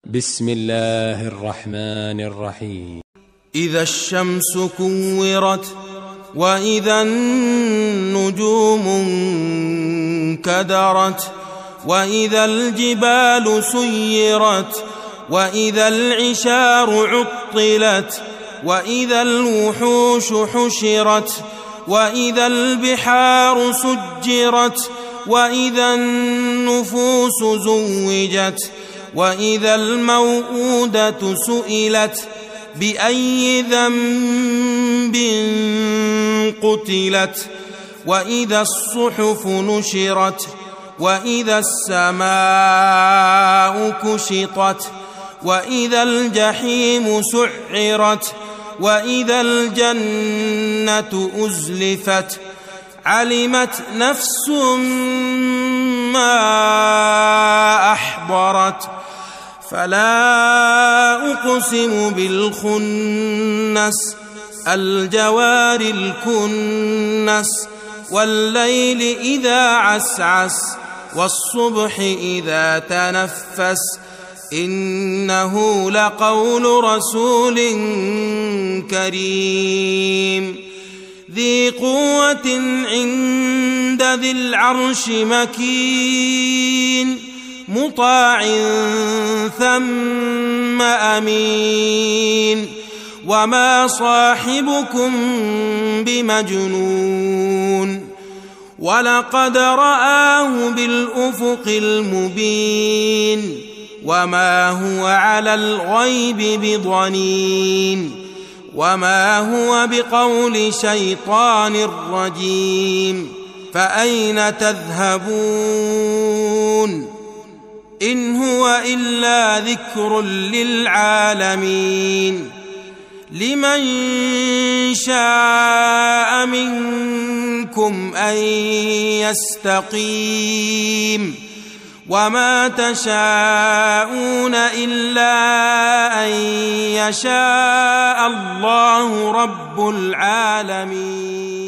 بسم الله الرحمن الرحيم. إذا الشمس كورت وإذا النجوم انكدرت وإذا الجبال سيرت وإذا العشار عطلت وإذا الوحوش حشرت وإذا البحار سجرت وإذا النفوس زوجت وإذا الموءودة سئلت بأي ذنب قتلت وإذا الصحف نشرت وإذا السماء كشطت وإذا الجحيم سعرت وإذا الجنة أزلفت علمت نفس ما أحضرت فلا أقسم بالخنس الجوار الكنس والليل إذا عسعس والصبح إذا تنفس إنه لقول رسول كريم ذي قوة عند ذي العرش مكين مطاع ثم أمين وما صاحبكم بمجنون ولقد رآه بالأفق المبين وما هو على الغيب بضنين وما هو بقول شيطان رجيم فأين تذهبون إن هو إلا ذكر للعالمين لمن شاء منكم أن يستقيم وما تشاءون إلا أن يشاء الله رب العالمين.